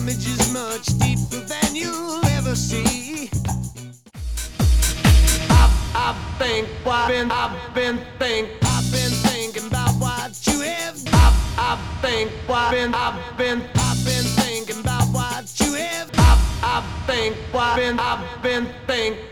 damage is much deeper than you'll ever see. I've been thinking about what you have. I've been thinking about what you have. I've been thinking.